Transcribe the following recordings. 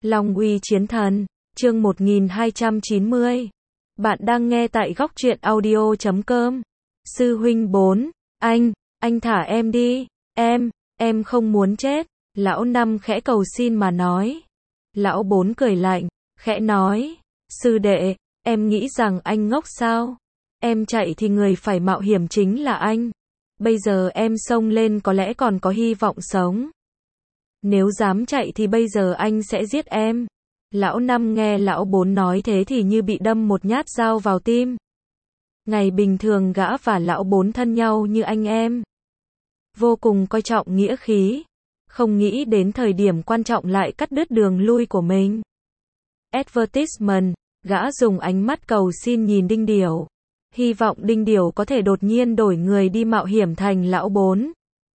Long uy chiến thần, chương 1290. Bạn đang nghe tại góc truyện audio.com. Sư huynh 4, anh thả em đi, em không muốn chết. Lão Năm khẽ cầu xin mà nói. Lão 4 cười lạnh, khẽ nói, sư đệ, em nghĩ rằng anh ngốc sao? Em chạy thì người phải mạo hiểm chính là anh. Bây giờ em xông lên có lẽ còn có hy vọng sống. Nếu dám chạy thì bây giờ anh sẽ giết em. Lão Năm nghe lão 4 nói thế thì như bị đâm một nhát dao vào tim. Ngày bình thường gã và lão 4 thân nhau như anh em. Vô cùng coi trọng nghĩa khí. Không nghĩ đến thời điểm quan trọng lại cắt đứt đường lui của mình. Advertisement, gã dùng ánh mắt cầu xin nhìn Đinh Điểu. Hy vọng Đinh Điểu có thể đột nhiên đổi người đi mạo hiểm thành lão 4.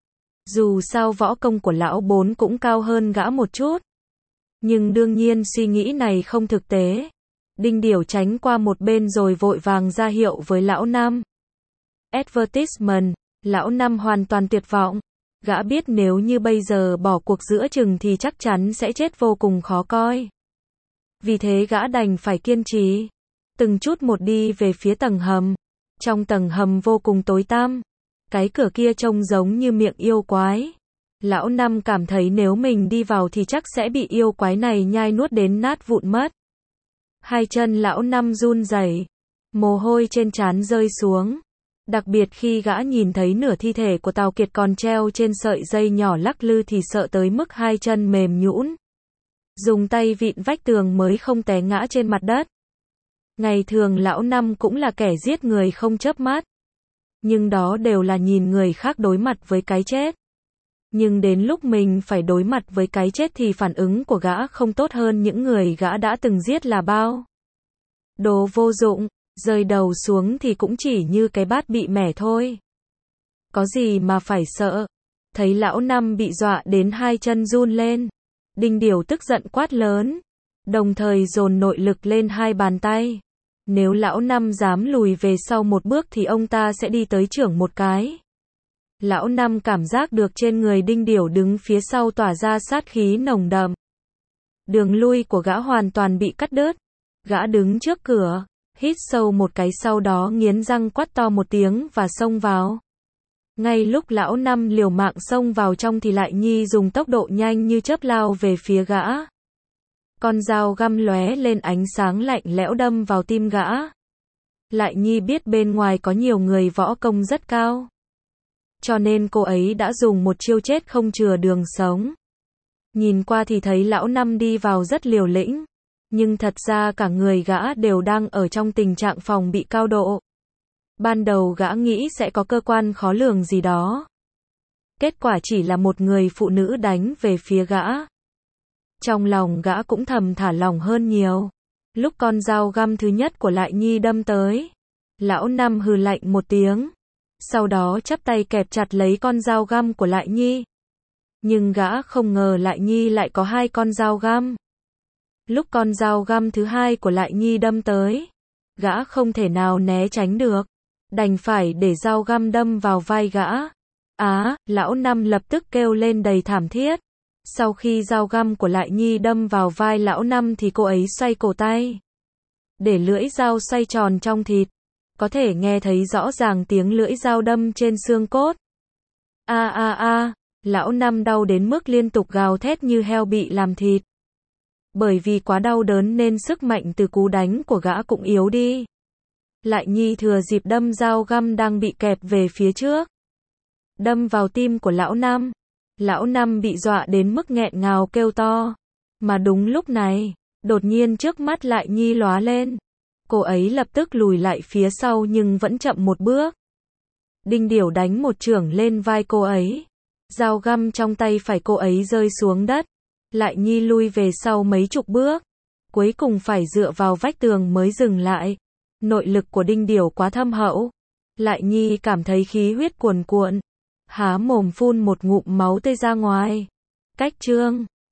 Dù sao võ công của lão 4 cũng cao hơn gã một chút. Nhưng đương nhiên suy nghĩ này không thực tế. Đinh Điểu tránh qua một bên rồi vội vàng ra hiệu với lão Năm. Advertisement, lão Năm hoàn toàn tuyệt vọng. Gã biết nếu như bây giờ bỏ cuộc giữa chừng thì chắc chắn sẽ chết vô cùng khó coi. Vì thế gã đành phải kiên trì. Từng chút một đi về phía tầng hầm. Trong tầng hầm vô cùng tối tăm. Cái cửa kia trông giống như miệng yêu quái. Lão Năm cảm thấy nếu mình đi vào thì chắc sẽ bị yêu quái này nhai nuốt đến nát vụn mất. Hai chân lão Năm run rẩy, mồ hôi trên trán rơi xuống. Đặc biệt khi gã nhìn thấy nửa thi thể của Tào Kiệt còn treo trên sợi dây nhỏ lắc lư thì sợ tới mức hai chân mềm nhũn. Dùng tay vịn vách tường mới không té ngã trên mặt đất. Ngày thường lão Năm cũng là kẻ giết người không chớp mắt. Nhưng đó đều là nhìn người khác đối mặt với cái chết. Nhưng đến lúc mình phải đối mặt với cái chết thì phản ứng của gã không tốt hơn những người gã đã từng giết là bao. Đồ vô dụng, rơi đầu xuống thì cũng chỉ như cái bát bị mẻ thôi. Có gì mà phải sợ. Thấy lão Năm bị dọa đến hai chân run lên. Đinh Điểu tức giận quát lớn. Đồng thời dồn nội lực lên hai bàn tay. Nếu lão Năm dám lùi về sau một bước thì ông ta sẽ đi tới chưởng một cái. Lão Năm cảm giác được trên người Đinh Điểu đứng phía sau tỏa ra sát khí nồng đậm. Đường lui của gã hoàn toàn bị cắt đứt. Gã đứng trước cửa, hít sâu một cái sau đó nghiến răng quát to một tiếng và xông vào. Ngay lúc lão Năm liều mạng xông vào trong thì Lại Nhi dùng tốc độ nhanh như chớp lao về phía gã. Con dao găm lóe lên ánh sáng lạnh lẽo đâm vào tim gã. Lại Nhi biết bên ngoài có nhiều người võ công rất cao. Cho nên cô ấy đã dùng một chiêu chết không chừa đường sống. Nhìn qua thì thấy lão Năm đi vào rất liều lĩnh. Nhưng thật ra cả người gã đều đang ở trong tình trạng phòng bị cao độ. Ban đầu gã nghĩ sẽ có cơ quan khó lường gì đó. Kết quả chỉ là một người phụ nữ đánh về phía gã. Trong lòng gã cũng thầm thả lỏng hơn nhiều. Lúc con dao găm thứ nhất của Lại Nhi đâm tới, lão Năm hừ lạnh một tiếng. Sau đó chắp tay kẹp chặt lấy con dao găm của Lại Nhi. Nhưng gã không ngờ Lại Nhi lại có hai con dao găm. Lúc con dao găm thứ hai của Lại Nhi đâm tới, gã không thể nào né tránh được. Đành phải để dao găm đâm vào vai gã. Lão Năm lập tức kêu lên đầy thảm thiết. Sau khi dao găm của Lại Nhi đâm vào vai lão Năm thì cô ấy xoay cổ tay. Để lưỡi dao xoay tròn trong thịt. Có thể nghe thấy rõ ràng tiếng lưỡi dao đâm trên xương cốt. Lão Năm đau đến mức liên tục gào thét như heo bị làm thịt. Bởi vì quá đau đớn nên sức mạnh từ cú đánh của gã cũng yếu đi. Lại Nhi thừa dịp đâm dao găm đang bị kẹp về phía trước. Đâm vào tim của lão Năm. Lão Năm bị dọa đến mức nghẹn ngào kêu to. Mà đúng lúc này, đột nhiên trước mắt Lại Nhi lóa lên. Cô ấy lập tức lùi lại phía sau nhưng vẫn chậm một bước. Đinh Điểu đánh một chưởng lên vai cô ấy. Dao găm trong tay phải cô ấy rơi xuống đất. Lại Nhi lui về sau mấy chục bước. Cuối cùng phải dựa vào vách tường mới dừng lại. Nội lực của Đinh Điểu quá thâm hậu. Lại Nhi cảm thấy khí huyết cuồn cuộn. Há mồm phun một ngụm máu tươi ra ngoài. Cách chương